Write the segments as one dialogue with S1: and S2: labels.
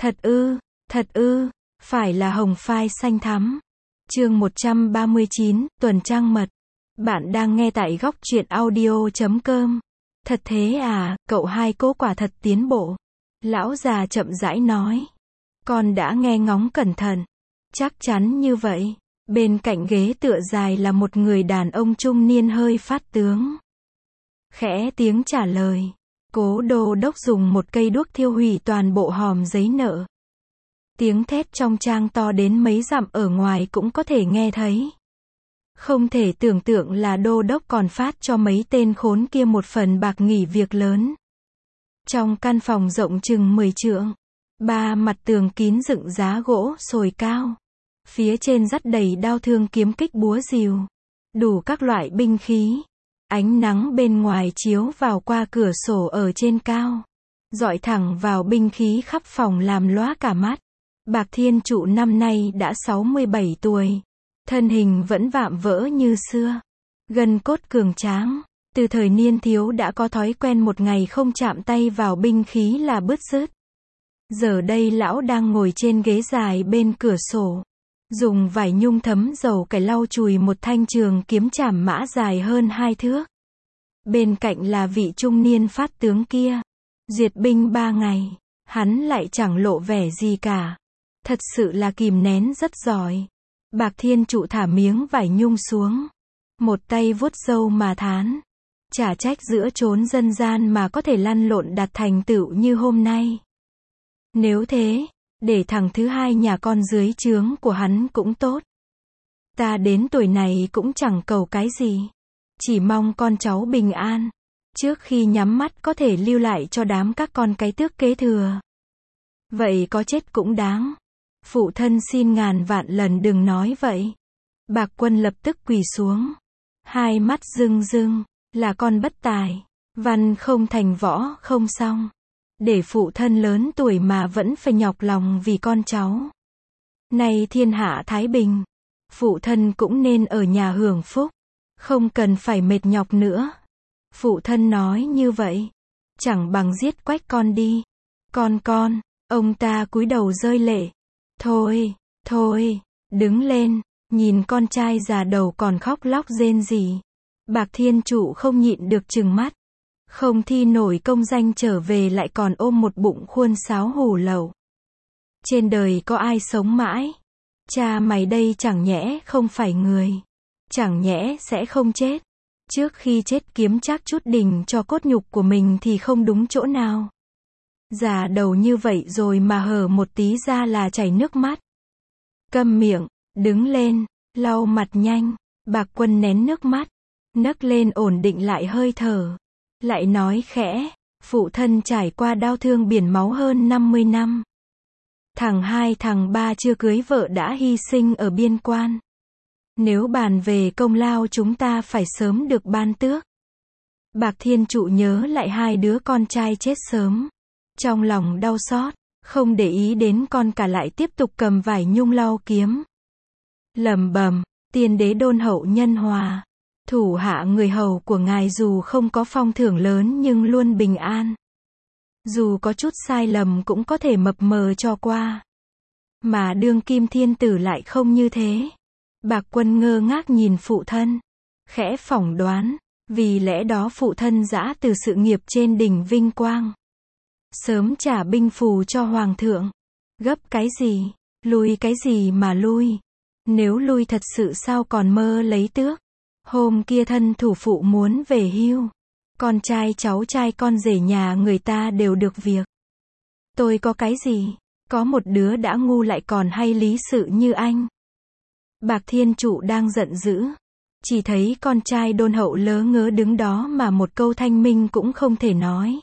S1: Thật ư, phải là hồng phai xanh thắm. Chương 139, tuần trăng mật. Bạn đang nghe tại góc truyện audio.com. Thật thế à, cậu hai cô quả thật tiến bộ. Lão già chậm rãi nói. Con đã nghe ngóng cẩn thận. Chắc chắn như vậy. Bên cạnh ghế tựa dài là một người đàn ông trung niên hơi phát tướng. Khẽ tiếng trả lời. Cố đô đốc dùng một cây đuốc thiêu hủy toàn bộ hòm giấy nợ. Tiếng thét trong trang to đến mấy dặm ở ngoài cũng có thể nghe thấy. Không thể tưởng tượng là đô đốc còn phát cho mấy tên khốn kia một phần bạc nghỉ việc lớn. Trong căn phòng rộng chừng 10 trượng, ba mặt tường kín dựng giá gỗ sồi cao. Phía trên dắt đầy đao thương kiếm kích búa rìu, đủ các loại binh khí. Ánh nắng bên ngoài chiếu vào qua cửa sổ ở trên cao, rọi thẳng vào binh khí khắp phòng làm lóa cả mắt. Bạc Thiên Trụ năm nay đã 67 tuổi, thân hình vẫn vạm vỡ như xưa, gân cốt cường tráng, từ thời niên thiếu đã có thói quen một ngày không chạm tay vào binh khí là bứt rứt. Giờ đây lão đang ngồi trên ghế dài bên cửa sổ, dùng vải nhung thấm dầu cải lau chùi một thanh trường kiếm chảm mã dài hơn 2 thước. Bên cạnh là vị trung niên phát tướng kia. Duyệt binh 3 ngày, hắn lại chẳng lộ vẻ gì cả. Thật sự là kìm nén rất giỏi. Bạc Thiên Trụ thả miếng vải nhung xuống, một tay vuốt râu mà thán. Chả trách giữa chốn dân gian mà có thể lăn lộn đạt thành tựu như hôm nay. Nếu thế, để thằng thứ hai nhà con dưới trướng của hắn cũng tốt. Ta đến tuổi này cũng chẳng cầu cái gì, chỉ mong con cháu bình an, trước khi nhắm mắt có thể lưu lại cho đám các con cái tước kế thừa. Vậy có chết cũng đáng. Phụ thân xin ngàn vạn lần đừng nói vậy. Bạc Quân lập tức quỳ xuống, hai mắt rưng rưng, là con bất tài, văn không thành võ không xong. Để phụ thân lớn tuổi mà vẫn phải nhọc lòng vì con cháu. Nay thiên hạ thái bình, phụ thân cũng nên ở nhà hưởng phúc, không cần phải mệt nhọc nữa. Phụ thân nói như vậy, chẳng bằng giết Quách con đi. Con, ông ta cúi đầu rơi lệ. Thôi, đứng lên, nhìn con trai già đầu còn khóc lóc rên rỉ. Bạc Thiên Trụ không nhịn được trừng mắt. Không thi nổi công danh trở về lại còn ôm một bụng khuôn sáo hủ lậu. Trên đời có ai sống mãi? Cha mày đây chẳng nhẽ không phải người, chẳng nhẽ sẽ không chết. Trước khi chết kiếm chắc chút đỉnh cho cốt nhục của mình thì không đúng chỗ nào. Già đầu như vậy rồi mà hở một tí ra là chảy nước mắt. Câm miệng, đứng lên, lau mặt nhanh. Bạc Quân nén nước mắt, nấc lên ổn định lại hơi thở. Lại nói khẽ, phụ thân trải qua đau thương biển máu hơn 50 năm. Thằng hai thằng ba chưa cưới vợ đã hy sinh ở biên quan. Nếu bàn về công lao chúng ta phải sớm được ban tước. Bạc Thiên Trụ nhớ lại hai đứa con trai chết sớm. Trong lòng đau xót, không để ý đến con cả lại tiếp tục cầm vải nhung lau kiếm. Lẩm bẩm, tiên đế đôn hậu nhân hòa. Thủ hạ người hầu của ngài dù không có phong thưởng lớn nhưng luôn bình an. Dù có chút sai lầm cũng có thể mập mờ cho qua. Mà đương kim thiên tử lại không như thế. Bạc Quân ngơ ngác nhìn phụ thân, khẽ phỏng đoán, vì lẽ đó phụ thân giã từ sự nghiệp trên đỉnh vinh quang. Sớm trả binh phù cho hoàng thượng. Gấp cái gì, lui cái gì mà lui. Nếu lui thật sự sao còn mơ lấy tước. Hôm kia thân thủ phụ muốn về hưu. Con trai cháu trai con rể nhà người ta đều được việc. Tôi có cái gì, có một đứa đã ngu lại còn hay lý sự như anh. Bạc Thiên Trụ đang giận dữ. Chỉ thấy con trai đôn hậu lớ ngớ đứng đó mà một câu thanh minh cũng không thể nói.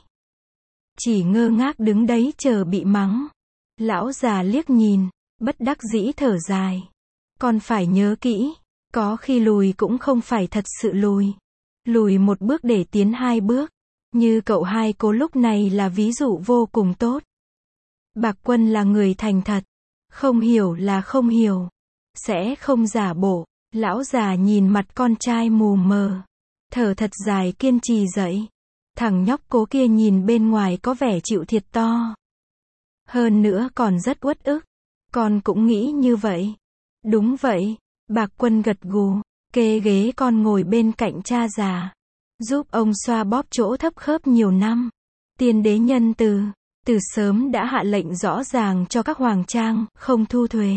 S1: Chỉ ngơ ngác đứng đấy chờ bị mắng. Lão già liếc nhìn, bất đắc dĩ thở dài. Con phải nhớ kỹ, có khi lùi cũng không phải thật sự lùi. Lùi một bước để tiến hai bước. Như cậu hai cô lúc này là ví dụ vô cùng tốt. Bạc Quân là người thành thật. Không hiểu là không hiểu. Sẽ không giả bộ. Lão già nhìn mặt con trai mù mờ. Thở thật dài kiên trì dậy. Thằng nhóc cố kia nhìn bên ngoài có vẻ chịu thiệt to. Hơn nữa còn rất uất ức. Con cũng nghĩ như vậy. Đúng vậy, Bạc Quân gật gù, kê ghế con ngồi bên cạnh cha già, giúp ông xoa bóp chỗ thấp khớp nhiều năm. Tiên đế nhân từ sớm đã hạ lệnh rõ ràng cho các hoàng trang, không thu thuế.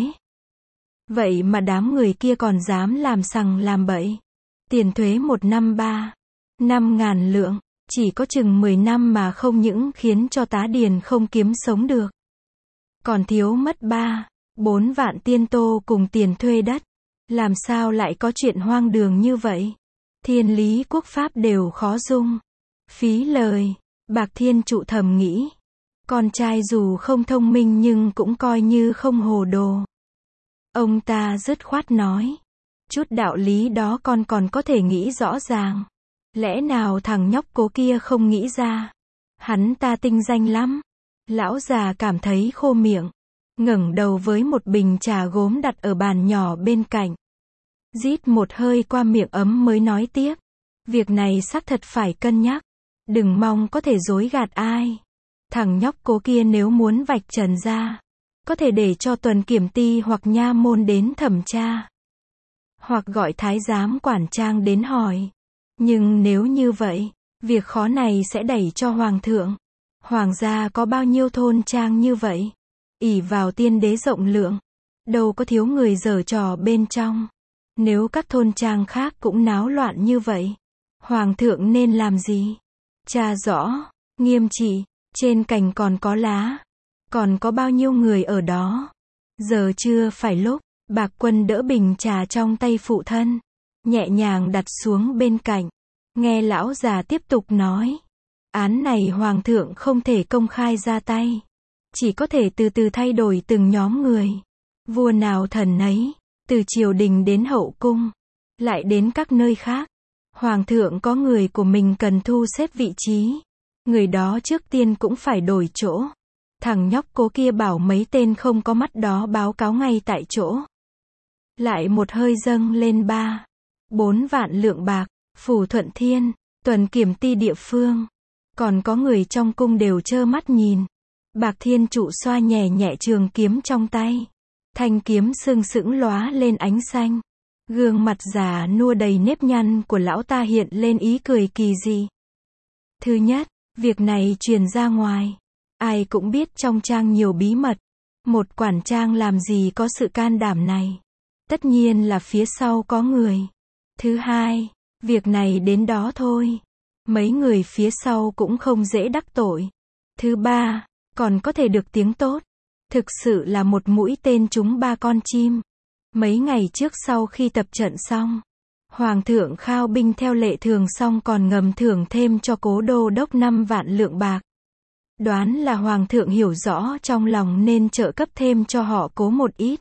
S1: Vậy mà đám người kia còn dám làm sằng làm bậy. Tiền thuế 1 năm 5.000 lượng, chỉ có chừng 10 năm mà không những khiến cho tá điền không kiếm sống được. Còn thiếu mất 3-4 vạn tiên tô cùng tiền thuê đất. Làm sao lại có chuyện hoang đường như vậy? Thiên lý quốc pháp đều khó dung. Phí lời, Bạc Thiên Trụ thầm nghĩ. Con trai dù không thông minh nhưng cũng coi như không hồ đồ. Ông ta dứt khoát nói. Chút đạo lý đó con còn có thể nghĩ rõ ràng. Lẽ nào thằng nhóc Cố kia không nghĩ ra? Hắn ta tinh danh lắm. Lão già cảm thấy khô miệng, ngẩng đầu với một bình trà gốm đặt ở bàn nhỏ bên cạnh. Rít một hơi qua miệng ấm mới nói tiếp. Việc này xác thật phải cân nhắc. Đừng mong có thể dối gạt ai. Thằng nhóc Cố kia nếu muốn vạch trần ra, có thể để cho tuần kiểm ty hoặc nha môn đến thẩm tra. Hoặc gọi thái giám quản trang đến hỏi. Nhưng nếu như vậy, việc khó này sẽ đẩy cho hoàng thượng. Hoàng gia có bao nhiêu thôn trang như vậy? Ỷ vào tiên đế rộng lượng, đâu có thiếu người giở trò bên trong. Nếu các thôn trang khác cũng náo loạn như vậy, hoàng thượng nên làm gì? Tra rõ, nghiêm trị, trên cành còn có lá, còn có bao nhiêu người ở đó? Giờ chưa phải lúc. Bạc Quân đỡ bình trà trong tay phụ thân, nhẹ nhàng đặt xuống bên cạnh. Nghe lão già tiếp tục nói. Án này hoàng thượng không thể công khai ra tay. Chỉ có thể từ từ thay đổi từng nhóm người. Vua nào thần ấy, từ triều đình đến hậu cung, lại đến các nơi khác. Hoàng thượng có người của mình cần thu xếp vị trí. Người đó trước tiên cũng phải đổi chỗ. Thằng nhóc Cố kia bảo mấy tên không có mắt đó báo cáo ngay tại chỗ. Lại một hơi dâng lên 3-4 vạn lượng bạc. Phủ Thuận Thiên, tuần kiểm ty địa phương, còn có người trong cung đều trơ mắt nhìn. Bạc Thiên Trụ xoa nhẹ nhẹ trường kiếm trong tay. Thanh kiếm sưng sững lóa lên ánh xanh. Gương mặt già nua đầy nếp nhăn của lão ta hiện lên ý cười kỳ dị. Thứ nhất, việc này truyền ra ngoài, ai cũng biết trong trang nhiều bí mật. Một quản trang làm gì có sự can đảm này? Tất nhiên là phía sau có người. Thứ hai, việc này đến đó thôi. Mấy người phía sau cũng không dễ đắc tội. Thứ ba, còn có thể được tiếng tốt. Thực sự là một mũi tên trúng 3 con chim. Mấy ngày trước sau khi tập trận xong, Hoàng thượng khao binh theo lệ thường xong còn ngầm thưởng thêm cho Cố đô đốc 5 vạn lượng bạc. Đoán là Hoàng thượng hiểu rõ trong lòng nên trợ cấp thêm cho họ Cố một ít.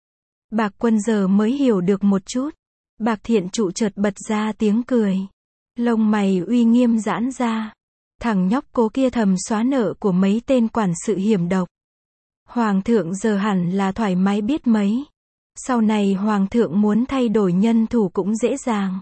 S1: Bạc Quân giờ mới hiểu được một chút. Bạc Thiện Trụ chợt bật ra tiếng cười. Lông mày uy nghiêm giãn ra. Thằng nhóc Cố kia thầm xóa nợ của mấy tên quản sự hiểm độc. Hoàng thượng giờ hẳn là thoải mái biết mấy. Sau này Hoàng thượng muốn thay đổi nhân thủ cũng dễ dàng.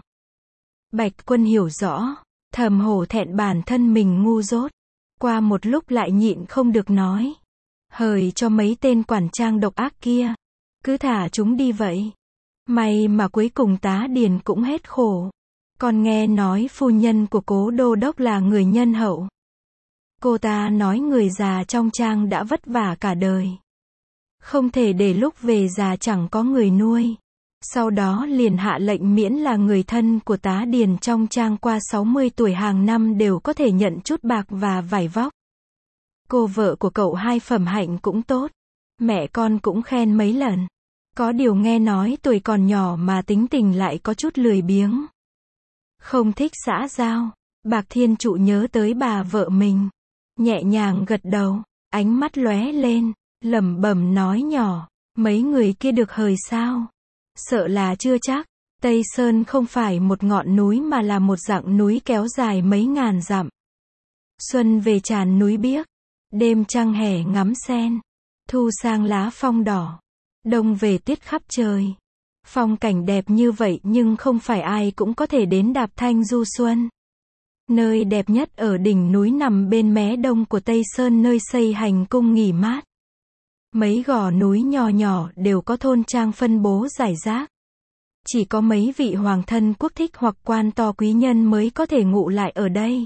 S1: Bạch Quân hiểu rõ, thầm hổ thẹn bản thân mình ngu dốt. Qua một lúc lại nhịn không được nói. Hời cho mấy tên quản trang độc ác kia. Cứ thả chúng đi vậy. May mà cuối cùng tá điền cũng hết khổ. Còn nghe nói phu nhân của Cố đô đốc là người nhân hậu. Cô ta nói người già trong trang đã vất vả cả đời. Không thể để lúc về già chẳng có người nuôi. Sau đó liền hạ lệnh miễn là người thân của tá điền trong trang qua 60 tuổi hàng năm đều có thể nhận chút bạc và vải vóc. Cô vợ của cậu hai phẩm hạnh cũng tốt. Mẹ con cũng khen mấy lần. Có điều nghe nói tuổi còn nhỏ mà tính tình lại có chút lười biếng. Không thích xã giao. Bạc Thiên Trụ nhớ tới bà vợ mình. Nhẹ nhàng gật đầu, ánh mắt lóe lên, lẩm bẩm nói nhỏ. Mấy người kia được hời sao? Sợ là chưa chắc. Tây Sơn không phải một ngọn núi mà là một dặng núi kéo dài mấy ngàn dặm. Xuân về tràn núi biếc. Đêm trăng hè ngắm sen. Thu sang lá phong đỏ. Đông về tuyết khắp trời. Phong cảnh đẹp như vậy nhưng không phải ai cũng có thể đến đạp thanh du xuân. Nơi đẹp nhất ở đỉnh núi nằm bên mé đông của Tây Sơn nơi xây hành cung nghỉ mát. Mấy gò núi nhỏ nhỏ đều có thôn trang phân bố rải rác. Chỉ có mấy vị hoàng thân quốc thích hoặc quan to quý nhân mới có thể ngụ lại ở đây.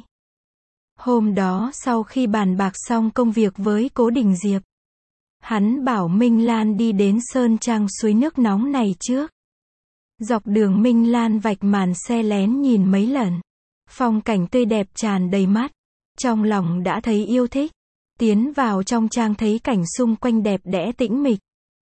S1: Hôm đó sau khi bàn bạc xong công việc với Cố Đình Diệp, hắn bảo Minh Lan đi đến sơn trang suối nước nóng này trước. Dọc đường Minh Lan vạch màn xe lén nhìn mấy lần. Phong cảnh tươi đẹp tràn đầy mắt. Trong lòng đã thấy yêu thích. Tiến vào trong trang thấy cảnh xung quanh đẹp đẽ tĩnh mịch.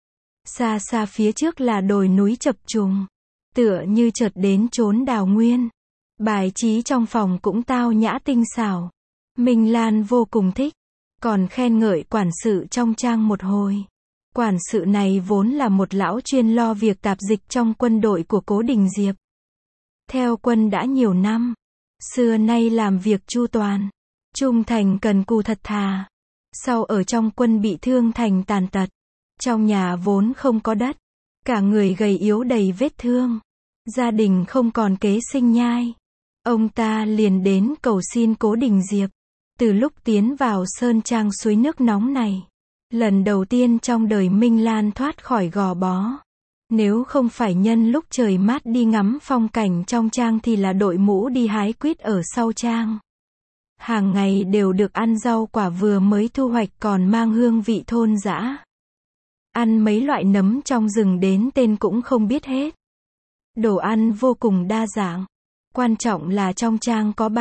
S1: Xa xa phía trước là đồi núi chập trùng. Tựa như chợt đến chốn đào nguyên. Bài trí trong phòng cũng tao nhã tinh xảo. Minh Lan vô cùng thích. Còn khen ngợi quản sự trong trang một hồi. Quản sự này vốn là một lão chuyên lo việc tạp dịch trong quân đội của Cố Đình Diệp. Theo quân đã nhiều năm. Xưa nay làm việc chu toàn. Trung thành cần cù thật thà. Sau ở trong quân bị thương thành tàn tật. Trong nhà vốn không có đất. Cả người gầy yếu đầy vết thương. Gia đình không còn kế sinh nhai. Ông ta liền đến cầu xin Cố Đình Diệp. Từ lúc tiến vào sơn trang suối nước nóng này. Lần đầu tiên trong đời Minh Lan thoát khỏi gò bó. Nếu không phải nhân lúc trời mát đi ngắm phong cảnh trong trang thì là đội mũ đi hái quýt ở sau trang. Hàng ngày đều được ăn rau quả vừa mới thu hoạch còn mang hương vị thôn dã. Ăn mấy loại nấm trong rừng đến tên cũng không biết hết. Đồ ăn vô cùng đa dạng. Quan trọng là trong trang có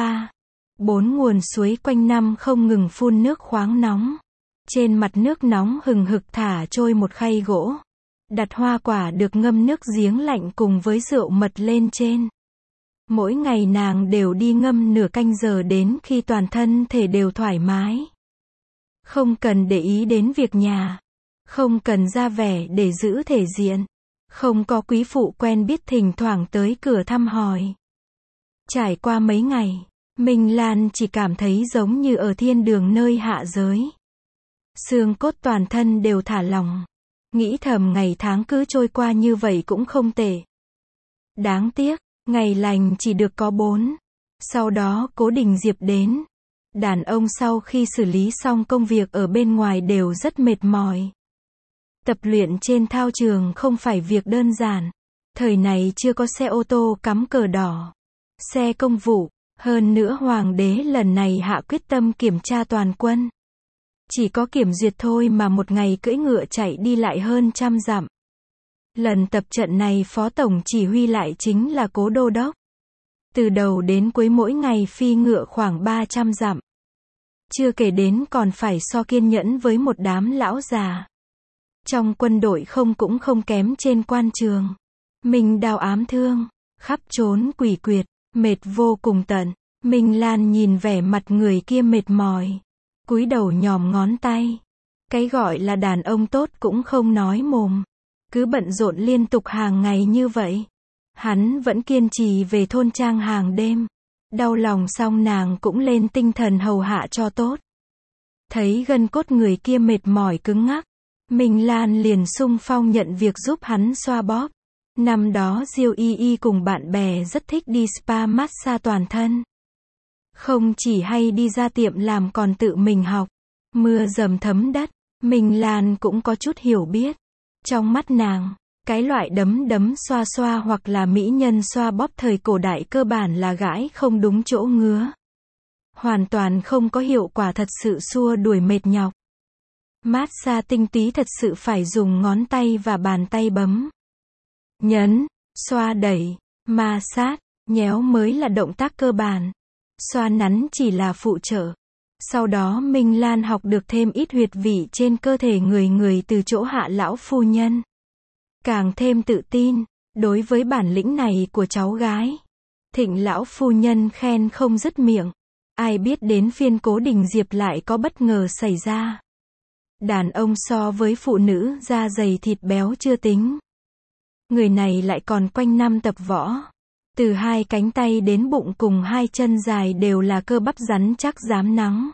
S1: 4 nguồn suối quanh năm không ngừng phun nước khoáng nóng. Trên mặt nước nóng hừng hực thả trôi một khay gỗ. Đặt hoa quả được ngâm nước giếng lạnh cùng với rượu mật lên trên. Mỗi ngày nàng đều đi ngâm nửa canh giờ đến khi toàn thân thể đều thoải mái. Không cần để ý đến việc nhà. Không cần ra vẻ để giữ thể diện. Không có quý phụ quen biết thỉnh thoảng tới cửa thăm hỏi. Trải qua mấy ngày, Minh Lan chỉ cảm thấy giống như ở thiên đường nơi hạ giới. Xương cốt toàn thân đều thả lỏng. Nghĩ thầm ngày tháng cứ trôi qua như vậy cũng không tệ. Đáng tiếc, ngày lành chỉ được có 4. Sau đó Cố Đình Diệp đến. Đàn ông sau khi xử lý xong công việc ở bên ngoài đều rất mệt mỏi. Tập luyện trên thao trường không phải việc đơn giản. Thời này chưa có xe ô tô cắm cờ đỏ. Xe công vụ. Hơn nữa hoàng đế lần này hạ quyết tâm kiểm tra toàn quân. Chỉ có kiểm duyệt thôi mà một ngày cưỡi ngựa chạy đi lại hơn 100 dặm. Lần tập trận này phó tổng chỉ huy lại chính là Cố đô đốc. Từ đầu đến cuối mỗi ngày phi ngựa khoảng 300 dặm. Chưa kể đến còn phải so kiên nhẫn với một đám lão già. Trong quân đội không cũng không kém trên quan trường. Mình đao ám thương, khắp trốn quỷ quyệt, mệt vô cùng tận. Minh Lan nhìn vẻ mặt người kia mệt mỏi. Cúi đầu nhòm ngón tay. Cái gọi là đàn ông tốt cũng không nói mồm. Cứ bận rộn liên tục hàng ngày như vậy. Hắn vẫn kiên trì về thôn trang hàng đêm. Đau lòng xong nàng cũng lên tinh thần hầu hạ cho tốt. Thấy gân cốt người kia mệt mỏi cứng ngắc. Minh Lan liền xung phong nhận việc giúp hắn xoa bóp. Năm đó Diêu Y Y cùng bạn bè rất thích đi spa massage toàn thân. Không chỉ hay đi ra tiệm làm còn tự mình học. Mưa dầm thấm đất, Minh Lan cũng có chút hiểu biết. Trong mắt nàng, cái loại đấm xoa xoa hoặc là mỹ nhân xoa bóp thời cổ đại cơ bản là gãi không đúng chỗ ngứa. Hoàn toàn không có hiệu quả thật sự xua đuổi mệt nhọc. Massage tinh túy thật sự phải dùng ngón tay và bàn tay bấm. Nhấn, xoa đẩy, ma sát, nhéo mới là động tác cơ bản. Xoa nắn chỉ là phụ trợ. Sau đó Minh Lan học được thêm ít huyệt vị trên cơ thể người từ chỗ Hạ lão phu nhân. Càng thêm tự tin, đối với bản lĩnh này của cháu gái. Thịnh lão phu nhân khen không dứt miệng. Ai biết đến phiên Cố Đình Diệp lại có bất ngờ xảy ra. Đàn ông so với phụ nữ da dày thịt béo chưa tính. Người này lại còn quanh năm tập võ. Từ 2 cánh tay đến bụng cùng 2 chân dài đều là cơ bắp rắn chắc rám nắng.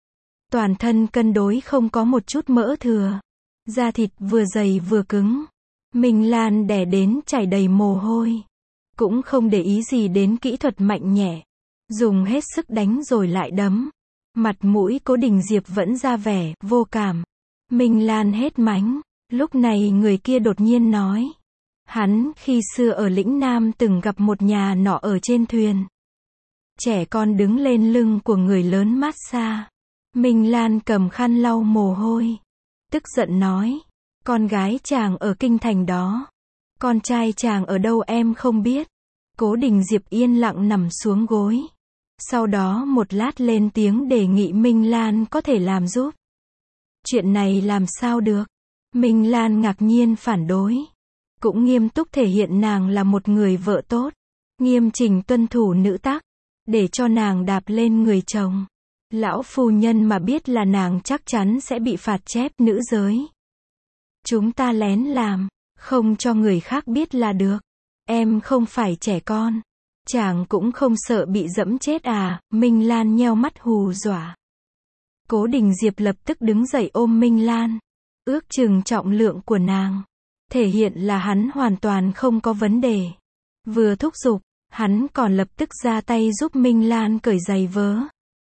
S1: Toàn thân cân đối không có một chút mỡ thừa. Da thịt vừa dày vừa cứng. Minh Lan đè đến chảy đầy mồ hôi. Cũng không để ý gì đến kỹ thuật mạnh nhẹ. Dùng hết sức đánh rồi lại đấm. Mặt mũi Cố Đình Diệp vẫn ra vẻ vô cảm. Minh Lan hết mánh. Lúc này người kia đột nhiên nói. Hắn khi xưa ở lĩnh Nam từng gặp một nhà nọ ở trên thuyền. Trẻ con đứng lên lưng của người lớn mát xa. Minh Lan cầm khăn lau mồ hôi. Tức giận nói. Con gái chàng ở kinh thành đó. Con trai chàng ở đâu em không biết. Cố Đình Diệp yên lặng nằm xuống gối. Sau đó một lát lên tiếng đề nghị Minh Lan có thể làm giúp. Chuyện này làm sao được? Minh Lan ngạc nhiên phản đối. Cũng nghiêm túc thể hiện nàng là một người vợ tốt. Nghiêm chỉnh tuân thủ nữ tắc. Để cho nàng đạp lên người chồng. Lão phu nhân mà biết là nàng chắc chắn sẽ bị phạt chép nữ giới. Chúng ta lén làm. Không cho người khác biết là được. Em không phải trẻ con. Chàng cũng không sợ bị dẫm chết à? Minh Lan nheo mắt hù dọa. Cố Đình Diệp lập tức đứng dậy ôm Minh Lan. Ước chừng trọng lượng của nàng. Thể hiện là hắn hoàn toàn không có vấn đề. Vừa thúc giục, hắn còn lập tức ra tay giúp Minh Lan cởi giày vớ.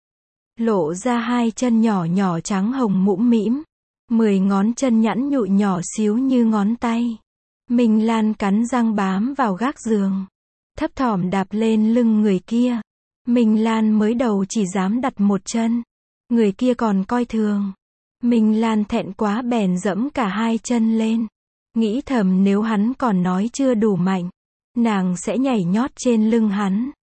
S1: Lộ ra hai chân nhỏ nhỏ trắng hồng mũm mĩm. 10 ngón chân nhẵn nhụi nhỏ xíu như ngón tay. Minh Lan cắn răng bám vào gác giường. Thấp thỏm đạp lên lưng người kia. Minh Lan mới đầu chỉ dám đặt một chân. Người kia còn coi thường. Minh Lan thẹn quá bèn dẫm cả hai chân lên. Nghĩ thầm nếu hắn còn nói chưa đủ mạnh. Nàng sẽ nhảy nhót trên lưng hắn.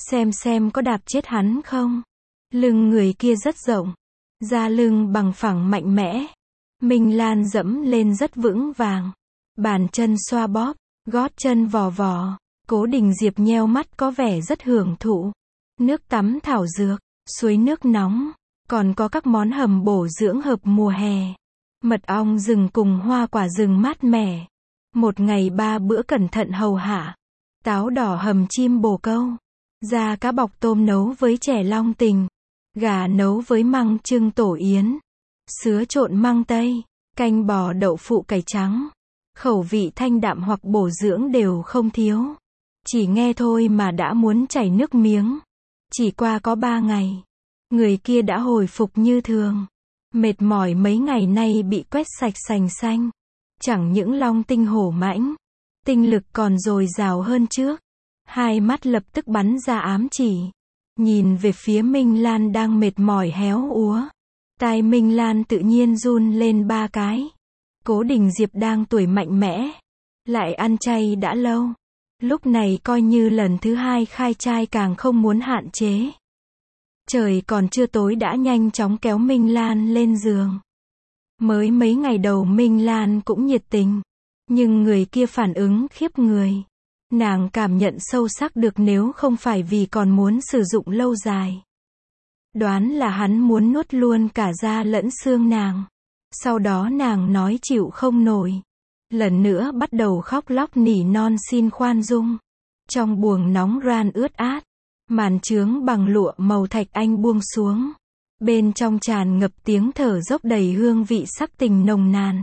S1: Xem có đạp chết hắn không. Lưng người kia rất rộng. Da lưng bằng phẳng mạnh mẽ. Minh Lan dẫm lên rất vững vàng. Bàn chân xoa bóp. Gót chân vò vò. Cố Đình Diệp nheo mắt có vẻ rất hưởng thụ. Nước tắm thảo dược. Suối nước nóng. Còn có các món hầm bổ dưỡng hợp mùa hè. Mật ong rừng cùng hoa quả rừng mát mẻ. Một ngày 3 bữa cẩn thận hầu hạ. Táo đỏ hầm chim bồ câu. Da cá bọc tôm nấu với chè long tình. Gà nấu với măng trưng tổ yến. Sứa trộn măng tây. Canh bò đậu phụ cải trắng. Khẩu vị thanh đạm hoặc bổ dưỡng đều không thiếu. Chỉ nghe thôi mà đã muốn chảy nước miếng. Chỉ qua có 3 ngày. Người kia đã hồi phục như thường. Mệt mỏi mấy ngày nay bị quét sạch sành xanh. Chẳng những long tinh hổ mãnh. Tinh lực còn dồi dào hơn trước. Hai mắt lập tức bắn ra ám chỉ. Nhìn về phía Minh Lan đang mệt mỏi héo úa. Tai Minh Lan tự nhiên run lên 3 cái. Cố Đình Diệp đang tuổi mạnh mẽ. Lại ăn chay đã lâu. Lúc này coi như lần thứ 2 khai trai càng không muốn hạn chế. Trời còn chưa tối đã nhanh chóng kéo Minh Lan lên giường. Mới mấy ngày đầu Minh Lan cũng nhiệt tình. Nhưng người kia phản ứng khiếp người. Nàng cảm nhận sâu sắc được nếu không phải vì còn muốn sử dụng lâu dài. Đoán là hắn muốn nuốt luôn cả da lẫn xương nàng. Sau đó nàng nói chịu không nổi. Lần nữa bắt đầu khóc lóc nỉ non xin khoan dung. Trong buồng nóng ran ướt át. Màn chướng bằng lụa màu thạch anh buông xuống. Bên trong tràn ngập tiếng thở dốc đầy hương vị sắc tình nồng nàn.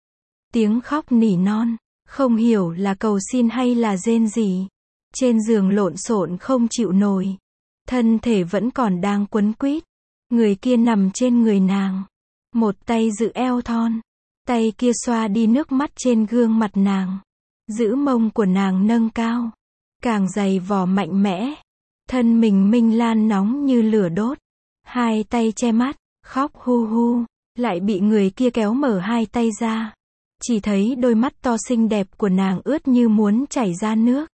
S1: Tiếng khóc nỉ non. Không hiểu là cầu xin hay là rên rỉ. Trên giường lộn xộn không chịu nổi. Thân thể vẫn còn đang quấn quýt. Người kia nằm trên người nàng. Một tay giữ eo thon. Tay kia xoa đi nước mắt trên gương mặt nàng. Giữ mông của nàng nâng cao. Càng dày vò mạnh mẽ. Thân mình Minh Lan nóng như lửa đốt. Hai tay che mắt. Khóc hu hu. Lại bị người kia kéo mở hai tay ra. Chỉ thấy đôi mắt to xinh đẹp của nàng ướt như muốn chảy ra nước.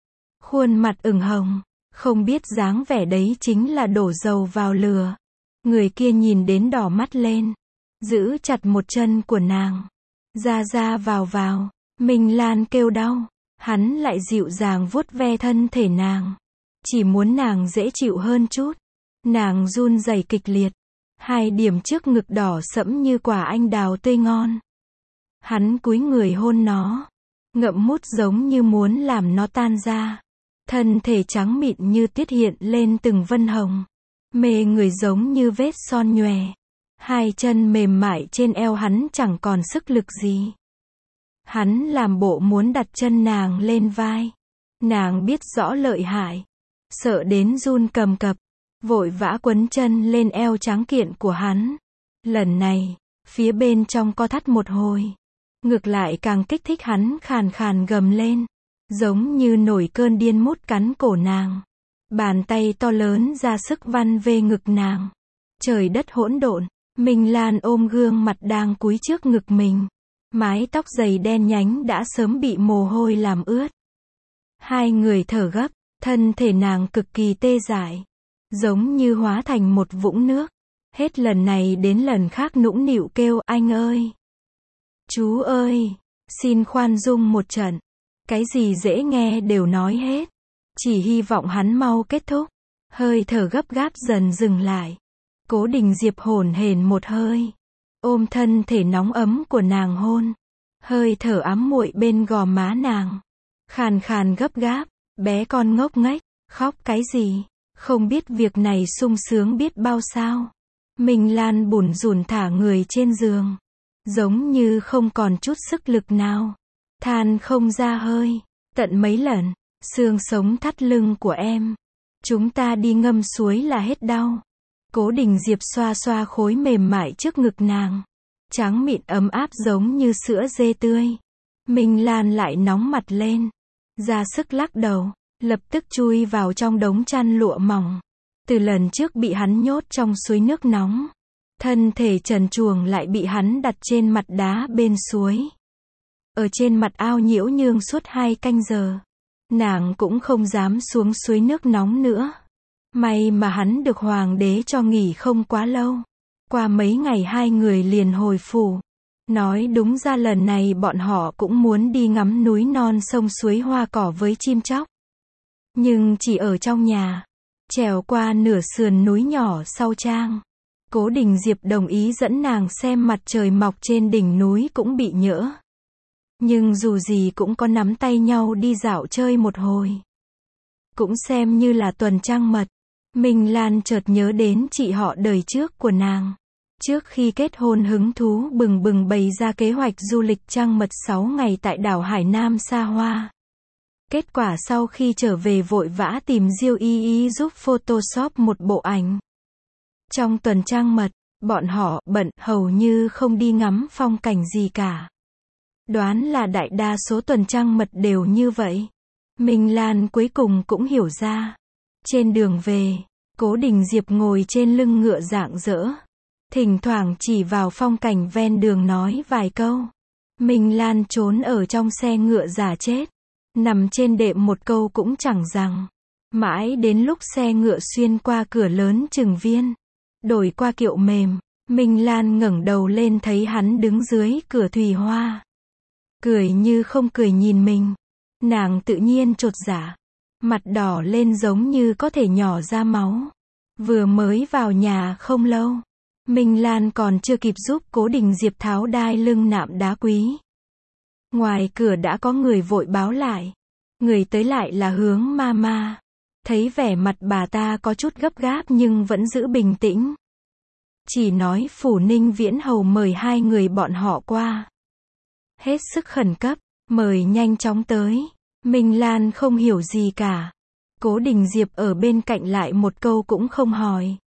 S1: Khuôn mặt ửng hồng. Không biết dáng vẻ đấy chính là đổ dầu vào lửa. Người kia nhìn đến đỏ mắt lên. Giữ chặt một chân của nàng. Ra vào. Minh Lan kêu đau. Hắn lại dịu dàng vuốt ve thân thể nàng. Chỉ muốn nàng dễ chịu hơn chút. Nàng run rẩy kịch liệt. 2 điểm trước ngực đỏ sẫm như quả anh đào tươi ngon. Hắn cúi người hôn nó. Ngậm mút giống như muốn làm nó tan ra. Thân thể trắng mịn như tiết hiện lên từng vân hồng. Mê người giống như vết son nhòe. 2 chân mềm mại trên eo hắn chẳng còn sức lực gì. Hắn làm bộ muốn đặt chân nàng lên vai. Nàng biết rõ lợi hại. Sợ đến run cầm cập. Vội vã quấn chân lên eo trắng kiện của hắn. Lần này, Phía bên trong co thắt một hồi. Ngược lại càng kích thích hắn khàn khàn gầm lên. Giống như nổi cơn điên mút cắn cổ nàng. Bàn tay to lớn ra sức văn về ngực nàng. Trời đất hỗn độn. Minh Lan ôm gương mặt đang cúi trước ngực mình. Mái tóc dày đen nhánh đã sớm bị mồ hôi làm ướt. Hai người thở gấp, thân thể nàng cực kỳ tê dại. Giống như hóa thành một vũng nước. Hết lần này đến lần khác nũng nịu kêu anh ơi. Chú ơi, xin khoan dung một trận. Cái gì dễ nghe đều nói hết. Chỉ hy vọng hắn mau kết thúc. Hơi thở gấp gáp dần dừng lại. Cố Đình Diệp hổn hển một hơi. Ôm thân thể nóng ấm của nàng hôn. Hơi thở ấm muội bên gò má nàng. Khàn khàn gấp gáp, bé con ngốc nghếch, khóc cái gì, không biết việc này sung sướng biết bao sao. Minh Lan bủn rủn thả người trên giường. Giống như không còn chút sức lực nào. Than không ra hơi, tận mấy lần, xương sống thắt lưng của em. Chúng ta đi ngâm suối là hết đau. Cố Đình Diệp xoa xoa khối mềm mại trước ngực nàng. Trắng mịn ấm áp giống như sữa dê tươi. Minh Lan lại nóng mặt lên. Ra sức lắc đầu, lập tức chui vào trong đống chăn lụa mỏng. Từ lần trước bị hắn nhốt trong suối nước nóng. Thân thể trần truồng lại bị hắn đặt trên mặt đá bên suối. Ở trên mặt ao nhiễu nhương suốt 2 canh giờ. Nàng cũng không dám xuống suối nước nóng nữa. May mà hắn được hoàng đế cho nghỉ không quá lâu. Qua mấy ngày hai người liền hồi phủ. Nói đúng ra lần này bọn họ cũng muốn đi ngắm núi non sông suối hoa cỏ với chim chóc. Nhưng chỉ ở trong nhà. Trèo qua nửa sườn núi nhỏ sau trang. Cố Đình Diệp đồng ý dẫn nàng xem mặt trời mọc trên đỉnh núi cũng bị nhỡ. Nhưng dù gì cũng có nắm tay nhau đi dạo chơi một hồi. Cũng xem như là tuần trăng mật. Minh Lan chợt nhớ đến chị họ đời trước của nàng. Trước khi kết hôn hứng thú bừng bừng bày ra kế hoạch du lịch trăng mật 6 ngày tại đảo Hải Nam xa hoa. Kết quả sau khi trở về vội vã tìm Diêu Y Y giúp Photoshop một bộ ảnh. Trong tuần trăng mật, bọn họ bận hầu như không đi ngắm phong cảnh gì cả. Đoán là đại đa số tuần trăng mật đều như vậy. Minh Lan cuối cùng cũng hiểu ra. Trên đường về, Cố Đình Diệp ngồi trên lưng ngựa rạng rỡ. Thỉnh thoảng chỉ vào phong cảnh ven đường nói vài câu. Minh Lan trốn ở trong xe ngựa giả chết. Nằm trên đệm một câu cũng chẳng rằng. Mãi đến lúc xe ngựa xuyên qua cửa lớn Trừng Viên. Đổi qua kiệu mềm. Minh Lan ngẩng đầu lên thấy hắn đứng dưới cửa thủy hoa. Cười như không cười nhìn mình. Nàng tự nhiên chột dạ. Mặt đỏ lên giống như có thể nhỏ ra máu. Vừa mới vào nhà không lâu. Minh Lan còn chưa kịp giúp Cố Đình Diệp tháo đai lưng nạm đá quý. Ngoài cửa đã có người vội báo lại. Người tới lại là Hướng Mama. Thấy vẻ mặt bà ta có chút gấp gáp nhưng vẫn giữ bình tĩnh. Chỉ nói Phủ Ninh Viễn Hầu mời 2 người bọn họ qua. Hết sức khẩn cấp, mời nhanh chóng tới. Minh Lan không hiểu gì cả. Cố Đình Diệp ở bên cạnh lại một câu cũng không hỏi.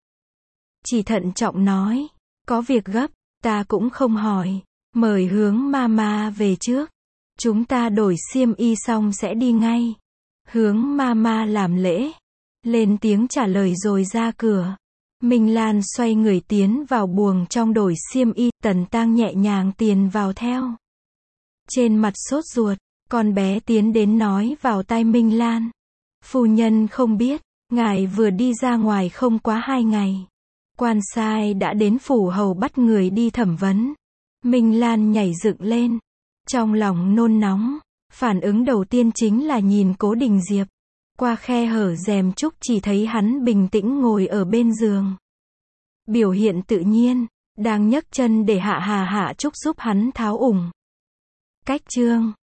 S1: Chỉ thận trọng nói, có việc gấp, ta cũng không hỏi. Mời Hướng Mama về trước. Chúng ta đổi xiêm y xong sẽ đi ngay. Hướng Mama làm lễ. Lên tiếng trả lời rồi ra cửa. Minh Lan xoay người tiến vào buồng trong đổi xiêm y, Tần Tang nhẹ nhàng tiền vào theo. Trên mặt sốt ruột, con bé tiến đến nói vào tai Minh Lan. Phu nhân không biết, ngài vừa đi ra ngoài không quá 2 ngày. Quan sai đã đến phủ hầu bắt người đi thẩm vấn. Minh Lan nhảy dựng lên. Trong lòng nôn nóng. Phản ứng đầu tiên chính là nhìn Cố Đình Diệp. Qua khe hở rèm trúc chỉ thấy hắn bình tĩnh ngồi ở bên giường. Biểu hiện tự nhiên. Đang nhấc chân để Hạ Trúc giúp hắn tháo ủng. Cách chương